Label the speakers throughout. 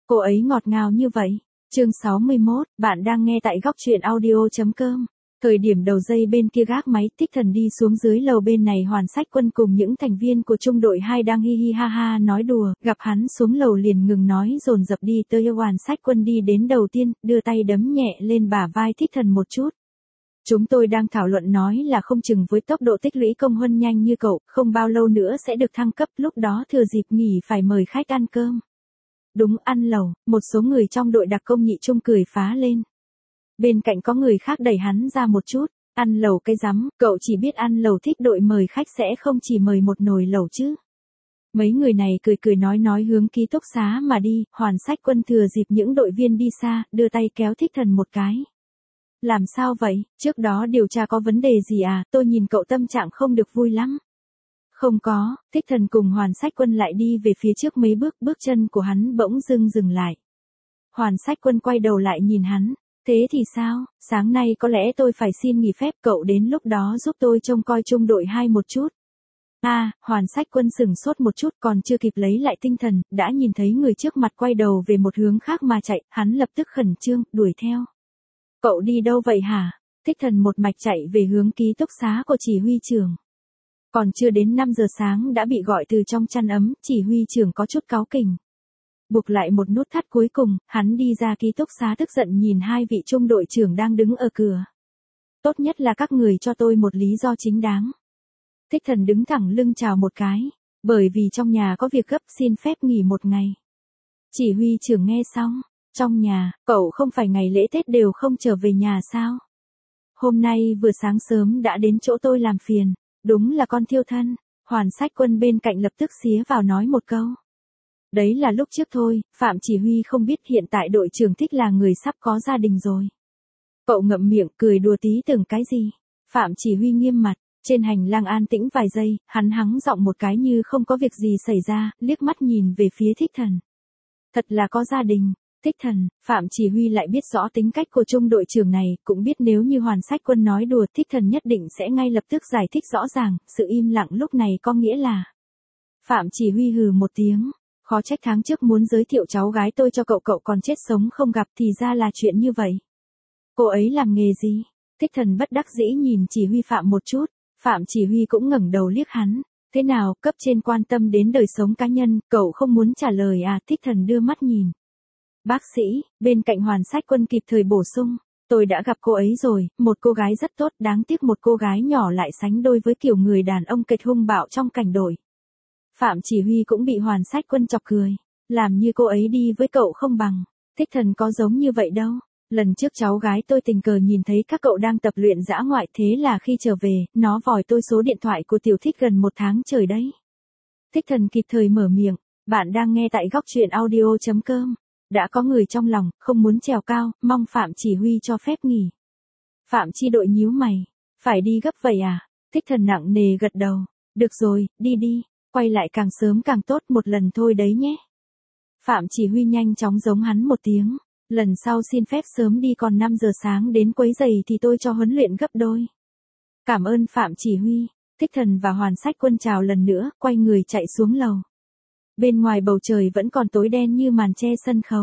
Speaker 1: Cô ấy ngọt ngào như vậy. Chương 61, bạn đang nghe tại góc truyện audio.com. Thời điểm đầu dây bên kia gác máy, Thích Thần đi xuống dưới lầu bên này Hoàn Sách Quân cùng những thành viên của trung đội 2 đang hi hi ha ha nói đùa, gặp hắn xuống lầu liền ngừng nói dồn dập đi tới Hoàn Sách Quân đi đến đầu tiên, đưa tay đấm nhẹ lên bả vai Thích Thần một chút. Chúng tôi đang thảo luận nói là không chừng với tốc độ tích lũy công huân nhanh như cậu, không bao lâu nữa sẽ được thăng cấp, lúc đó thừa dịp nghỉ phải mời khách ăn cơm. Đúng, ăn lẩu, một số người trong đội đặc công nhị trung cười phá lên. Bên cạnh có người khác đẩy hắn ra một chút, ăn lẩu cái rắm, cậu chỉ biết ăn lẩu, thích đội mời khách sẽ không chỉ mời một nồi lẩu chứ. Mấy người này cười cười nói hướng ký túc xá mà đi, Hoàn Sách Quân thừa dịp những đội viên đi xa, đưa tay kéo Thích Thần một cái. Làm sao vậy, trước đó điều tra có vấn đề gì à, tôi nhìn cậu tâm trạng không được vui lắm. Không có, Thích Thần cùng Hoàn Sách Quân lại đi về phía trước mấy bước, bước chân của hắn bỗng dừng lại. Hoàn Sách Quân quay đầu lại nhìn hắn, thế thì sao, sáng nay có lẽ tôi phải xin nghỉ phép, cậu đến lúc đó giúp tôi trông coi trung đội 2 một chút. Hoàn Sách Quân sửng sốt một chút, còn chưa kịp lấy lại tinh thần, đã nhìn thấy người trước mặt quay đầu về một hướng khác mà chạy, hắn lập tức khẩn trương, đuổi theo. Cậu đi đâu vậy hả? Thích Thần một mạch chạy về hướng ký túc xá của chỉ huy trưởng. Còn chưa đến 5 giờ sáng đã bị gọi từ trong chăn ấm, chỉ huy trưởng có chút cáu kỉnh. Buộc lại một nút thắt cuối cùng, hắn đi ra ký túc xá tức giận nhìn hai vị trung đội trưởng đang đứng ở cửa. Tốt nhất là các người cho tôi một lý do chính đáng. Thích Thần đứng thẳng lưng chào một cái, bởi vì trong nhà có việc gấp xin phép nghỉ một ngày. Chỉ huy trưởng nghe xong, trong nhà, cậu không phải ngày lễ Tết đều không trở về nhà sao? Hôm nay vừa sáng sớm đã đến chỗ tôi làm phiền, đúng là con thiêu thân. Hoàn Sách Quân bên cạnh lập tức xía vào nói một câu. Đấy là lúc trước thôi, Phạm chỉ huy không biết hiện tại đội trưởng Thích là người sắp có gia đình rồi. Cậu ngậm miệng cười đùa tí tưởng cái gì? Phạm chỉ huy nghiêm mặt, trên hành lang an tĩnh vài giây, hắn hắng giọng một cái như không có việc gì xảy ra, liếc mắt nhìn về phía Thích Thần. Thật là có gia đình. Thích Thần, Phạm chỉ huy lại biết rõ tính cách của trung đội trưởng này, cũng biết nếu như Hoàn Sách Quân nói đùa, Thích Thần nhất định sẽ ngay lập tức giải thích rõ ràng, sự im lặng lúc này có nghĩa là. Phạm chỉ huy hừ một tiếng, khó trách tháng trước muốn giới thiệu cháu gái tôi cho cậu, cậu còn chết sống không gặp, thì ra là chuyện như vậy. Cô ấy làm nghề gì? Thích Thần bất đắc dĩ nhìn chỉ huy Phạm một chút, Phạm chỉ huy cũng ngẩng đầu liếc hắn. Thế nào, cấp trên quan tâm đến đời sống cá nhân, cậu không muốn trả lời à? Thích Thần đưa mắt nhìn. Bác sĩ, bên cạnh Hoàn Sách Quân kịp thời bổ sung, tôi đã gặp cô ấy rồi, một cô gái rất tốt, đáng tiếc một cô gái nhỏ lại sánh đôi với kiểu người đàn ông kịch hung bạo trong cảnh đội. Phạm chỉ huy cũng bị Hoàn Sách Quân chọc cười, làm như cô ấy đi với cậu không bằng. Thích Thần có giống như vậy đâu, lần trước cháu gái tôi tình cờ nhìn thấy các cậu đang tập luyện dã ngoại, thế là khi trở về, nó vòi tôi số điện thoại của Tiểu Thích gần 1 tháng trời đấy. Thích Thần kịp thời mở miệng, bạn đang nghe tại góc truyện audio.com. Đã có người trong lòng, không muốn trèo cao, mong Phạm chỉ huy cho phép nghỉ. Phạm chi đội nhíu mày, phải đi gấp vậy à? Thích Thần nặng nề gật đầu, được rồi, đi, quay lại càng sớm càng tốt, một lần thôi đấy nhé. Phạm chỉ huy nhanh chóng giống hắn một tiếng, lần sau xin phép sớm đi, còn 5 giờ sáng đến quấy giày thì tôi cho huấn luyện gấp đôi. Cảm ơn Phạm chỉ huy. Thích Thần và Hoàn Sách Quân chào lần nữa, quay người chạy xuống lầu. Bên ngoài bầu trời vẫn còn tối đen như màn che sân khấu.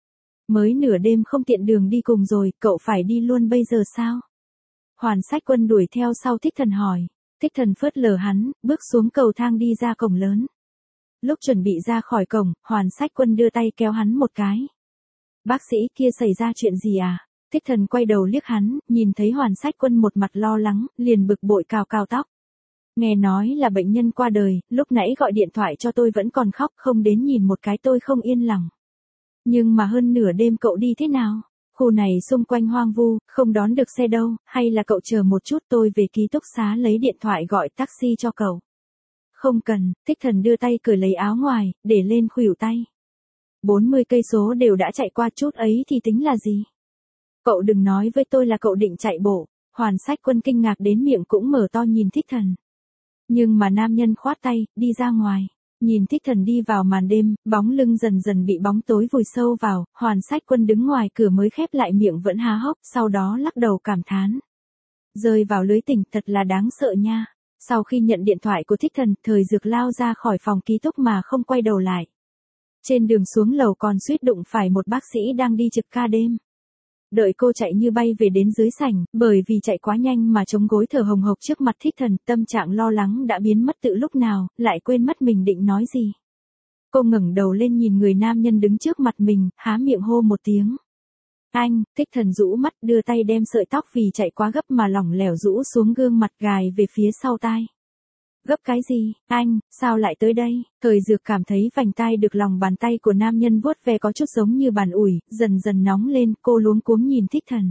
Speaker 1: Mới nửa đêm không tiện đường đi cùng rồi, cậu phải đi luôn bây giờ sao? Hoàn Sách Quân đuổi theo sau Thích Thần hỏi. Thích Thần phớt lờ hắn, bước xuống cầu thang đi ra cổng lớn. Lúc chuẩn bị ra khỏi cổng, Hoàn Sách Quân đưa tay kéo hắn một cái. Bác sĩ kia xảy ra chuyện gì à? Thích Thần quay đầu liếc hắn, nhìn thấy Hoàn Sách Quân một mặt lo lắng, liền bực bội cào tóc. Nghe nói là bệnh nhân qua đời, lúc nãy gọi điện thoại cho tôi vẫn còn khóc, không đến nhìn một cái tôi không yên lòng. Nhưng mà hơn nửa đêm cậu đi thế nào? Khu này xung quanh hoang vu, không đón được xe đâu, hay là cậu chờ một chút, tôi về ký túc xá lấy điện thoại gọi taxi cho cậu. Không cần, Thích Thần đưa tay cởi lấy áo ngoài, để lên khuỷu tay. 40 cây số đều đã chạy qua, chút ấy thì tính là gì? Cậu đừng nói với tôi là cậu định chạy bộ. Hoàn Sách Quân kinh ngạc đến miệng cũng mở to nhìn Thích Thần. Nhưng mà nam nhân khoát tay, đi ra ngoài. Nhìn Thích Thần đi vào màn đêm, bóng lưng dần dần bị bóng tối vùi sâu vào, Hoàn Sách Quân đứng ngoài cửa mới khép lại miệng vẫn há hốc, sau đó lắc đầu cảm thán. Rơi vào lưới tình, thật là đáng sợ nha. Sau khi nhận điện thoại của Thích Thần, Thời Dược lao ra khỏi phòng ký túc mà không quay đầu lại. Trên đường xuống lầu còn suýt đụng phải một bác sĩ đang đi trực ca đêm. Đợi cô chạy như bay về đến dưới sảnh, bởi vì chạy quá nhanh mà chống gối thở hồng hộc trước mặt Thích Thần, tâm trạng lo lắng đã biến mất từ lúc nào, lại quên mất mình định nói gì. Cô ngẩng đầu lên nhìn người nam nhân đứng trước mặt mình, há miệng hô một tiếng. Anh, Thích Thần rũ mắt đưa tay đem sợi tóc vì chạy quá gấp mà lỏng lẻo rũ xuống gương mặt gài về phía sau tai. Gấp cái gì, anh, sao lại tới đây? Thời Dược cảm thấy vành tai được lòng bàn tay của nam nhân vuốt ve có chút giống như bàn ủi, dần dần nóng lên, cô luống cuống nhìn Thích Thần.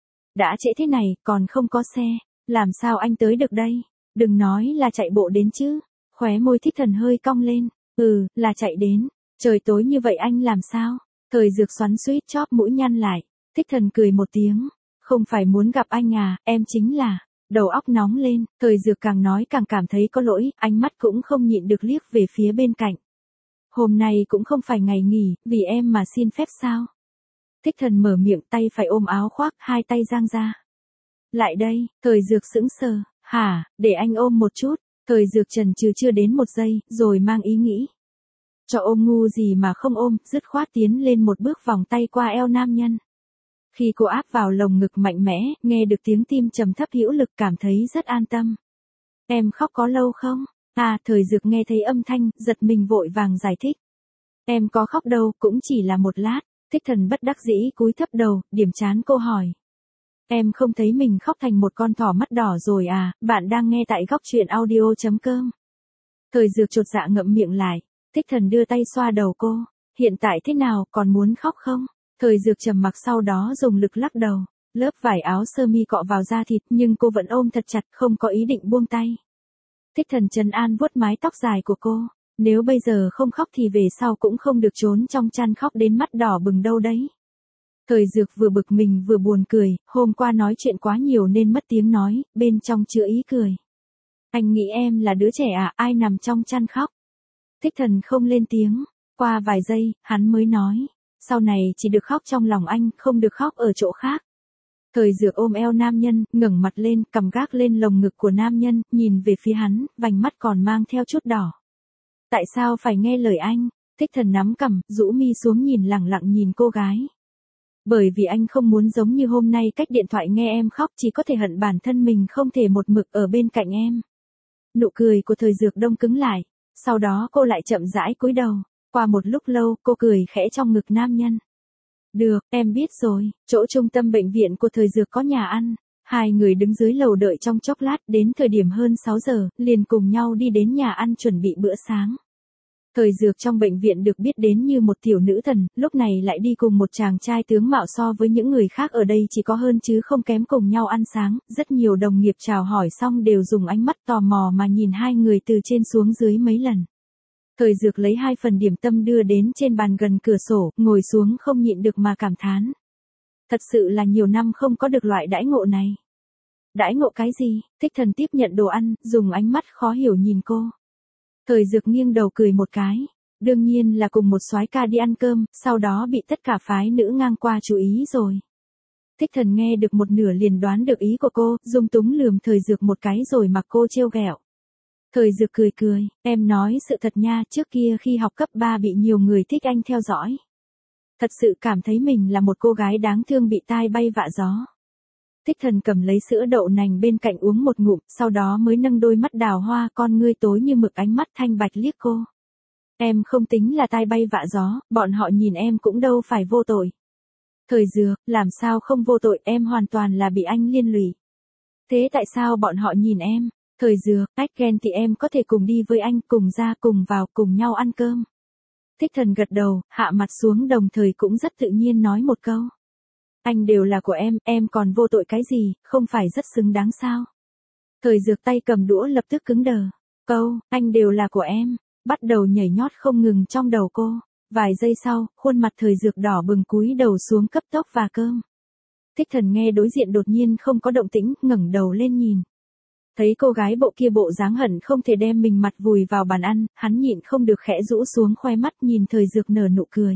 Speaker 1: Đã trễ thế này, còn không có xe, làm sao anh tới được đây? Đừng nói là chạy bộ đến chứ. Khóe môi Thích Thần hơi cong lên, là chạy đến, trời tối như vậy anh làm sao? Thời Dược xoắn xuýt chóp mũi nhăn lại, Thích Thần cười một tiếng, không phải muốn gặp anh à, em chính là... Đầu óc nóng lên, Thời Dược càng nói càng cảm thấy có lỗi, ánh mắt cũng không nhịn được liếc về phía bên cạnh. Hôm nay cũng không phải ngày nghỉ, vì em mà xin phép sao? Thích Thần mở miệng, tay phải ôm áo khoác, hai tay dang ra. Lại đây, Thời Dược sững sờ, hả, để anh ôm một chút. Thời Dược chần chừ chưa đến một giây, rồi mang ý nghĩ. Cho ôm ngu gì mà không ôm, dứt khoát tiến lên một bước vòng tay qua eo nam nhân. Khi cô áp vào lồng ngực mạnh mẽ, nghe được tiếng tim trầm thấp hữu lực cảm thấy rất an tâm. Em khóc có lâu không? Thời Dược nghe thấy âm thanh, giật mình vội vàng giải thích. Em có khóc đâu, cũng chỉ là một lát. Thích Thần bất đắc dĩ cúi thấp đầu, điểm trán cô hỏi. Em không thấy mình khóc thành một con thỏ mắt đỏ rồi à, bạn đang nghe tại góc truyện audio.com. Thời Dược chột dạ ngậm miệng lại, Thích Thần đưa tay xoa đầu cô. Hiện tại thế nào, còn muốn khóc không? Thời Dược trầm mặc sau đó dùng lực lắc đầu, lớp vải áo sơ mi cọ vào da thịt nhưng cô vẫn ôm thật chặt, không có ý định buông tay. Thích Thần trấn an vuốt mái tóc dài của cô, nếu bây giờ không khóc thì về sau cũng không được trốn trong chăn khóc đến mắt đỏ bừng đâu đấy. Thời Dược vừa bực mình vừa buồn cười, hôm qua nói chuyện quá nhiều nên mất tiếng nói, bên trong chứa ý cười. Anh nghĩ em là đứa trẻ à, ai nằm trong chăn khóc? Thích Thần không lên tiếng, qua vài giây, hắn mới nói. Sau này chỉ được khóc trong lòng anh, không được khóc ở chỗ khác. Thời Dược ôm eo nam nhân, ngẩng mặt lên, cầm gác lên lồng ngực của nam nhân, nhìn về phía hắn, vành mắt còn mang theo chút đỏ. Tại sao phải nghe lời anh? Thích Thần nắm cằm, rũ mi xuống nhìn lẳng lặng nhìn cô gái. Bởi vì anh không muốn giống như hôm nay cách điện thoại nghe em khóc, chỉ có thể hận bản thân mình không thể một mực ở bên cạnh em. Nụ cười của Thời Dược đông cứng lại, sau đó cô lại chậm rãi cúi đầu. Qua một lúc lâu, cô cười khẽ trong ngực nam nhân. Được, em biết rồi, chỗ trung tâm bệnh viện của Thời Dược có nhà ăn. Hai người đứng dưới lầu đợi trong chốc lát, đến thời điểm hơn 6 giờ, liền cùng nhau đi đến nhà ăn chuẩn bị bữa sáng. Thời Dược trong bệnh viện được biết đến như một tiểu nữ thần, lúc này lại đi cùng một chàng trai tướng mạo so với những người khác ở đây chỉ có hơn chứ không kém cùng nhau ăn sáng, rất nhiều đồng nghiệp chào hỏi xong đều dùng ánh mắt tò mò mà nhìn hai người từ trên xuống dưới mấy lần. Thời Dược lấy 2 phần điểm tâm đưa đến trên bàn gần cửa sổ, ngồi xuống không nhịn được mà cảm thán. Thật sự là nhiều năm không có được loại đãi ngộ này. Đãi ngộ cái gì? Thích Thần tiếp nhận đồ ăn, dùng ánh mắt khó hiểu nhìn cô. Thời Dược nghiêng đầu cười một cái. Đương nhiên là cùng một soái ca đi ăn cơm, sau đó bị tất cả phái nữ ngang qua chú ý rồi. Thích Thần nghe được một nửa liền đoán được ý của cô, dung túng lườm Thời Dược một cái rồi mặc cô trêu ghẹo. Thời Dược cười cười, em nói sự thật nha, trước kia khi học cấp 3 bị nhiều người thích anh theo dõi. Thật sự cảm thấy mình là một cô gái đáng thương bị tai bay vạ gió. Thích Thần cầm lấy sữa đậu nành bên cạnh uống một ngụm, sau đó mới nâng đôi mắt đào hoa, con ngươi tối như mực, ánh mắt thanh bạch liếc cô. Em không tính là tai bay vạ gió, bọn họ nhìn em cũng đâu phải vô tội. Thời Dược, làm sao không vô tội, em hoàn toàn là bị anh liên lụy. Thế tại sao bọn họ nhìn em? Thời Dược, ghen thì em có thể cùng đi với anh, cùng ra, cùng vào, cùng nhau ăn cơm. Thích Thần gật đầu, hạ mặt xuống đồng thời cũng rất tự nhiên nói một câu. Anh đều là của em còn vô tội cái gì, không phải rất xứng đáng sao? Thời Dược tay cầm đũa lập tức cứng đờ. Câu, anh đều là của em, bắt đầu nhảy nhót không ngừng trong đầu cô. Vài giây sau, khuôn mặt Thời Dược đỏ bừng cúi đầu xuống cấp tốc và cơm. Thích Thần nghe đối diện đột nhiên không có động tĩnh, ngẩng đầu lên nhìn. Thấy cô gái bộ kia bộ dáng hận không thể đem mình mặt vùi vào bàn ăn, hắn nhịn không được khẽ rũ xuống khoe mắt nhìn Thời Dược nở nụ cười.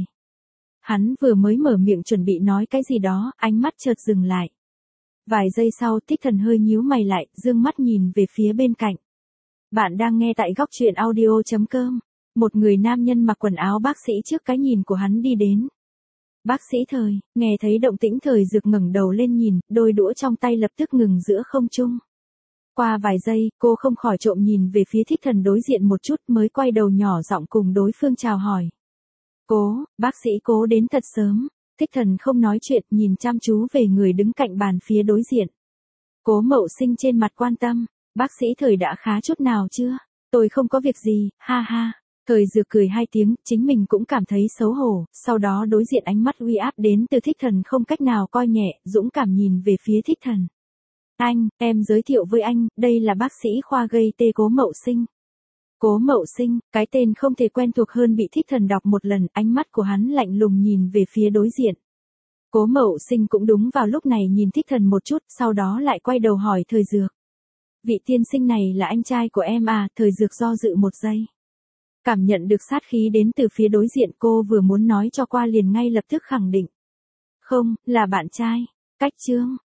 Speaker 1: Hắn vừa mới mở miệng chuẩn bị nói cái gì đó, ánh mắt chợt dừng lại. Vài giây sau, Thích Thần hơi nhíu mày lại, dương mắt nhìn về phía bên cạnh. Bạn đang nghe tại góc truyện audio.com. Một người nam nhân mặc quần áo bác sĩ trước cái nhìn của hắn đi đến. Bác sĩ Thời, nghe thấy động tĩnh Thời Dược ngẩng đầu lên nhìn, đôi đũa trong tay lập tức ngừng giữa không trung. Qua vài giây, cô không khỏi trộm nhìn về phía Thích Thần đối diện một chút mới quay đầu nhỏ giọng cùng đối phương chào hỏi. Bác sĩ Cố đến thật sớm. Thích Thần không nói chuyện, nhìn chăm chú về người đứng cạnh bàn phía đối diện. Cố Mậu Sinh trên mặt quan tâm, bác sĩ Thời đã khá chút nào chưa? Tôi không có việc gì, ha ha. Thời Dược cười hai tiếng, chính mình cũng cảm thấy xấu hổ, sau đó đối diện ánh mắt uy áp đến từ Thích Thần không cách nào coi nhẹ, dũng cảm nhìn về phía Thích Thần. Anh, em giới thiệu với anh, đây là bác sĩ khoa gây tê Cố Mậu Sinh. Cố Mậu Sinh, cái tên không thể quen thuộc hơn bị Thích Thần đọc một lần, ánh mắt của hắn lạnh lùng nhìn về phía đối diện. Cố Mậu Sinh cũng đúng vào lúc này nhìn Thích Thần một chút, sau đó lại quay đầu hỏi Thời Dược. Vị tiên sinh này là anh trai của em à? Thời Dược do dự một giây. Cảm nhận được sát khí đến từ phía đối diện, cô vừa muốn nói cho qua liền ngay lập tức khẳng định. Không, là bạn trai. Cách chương.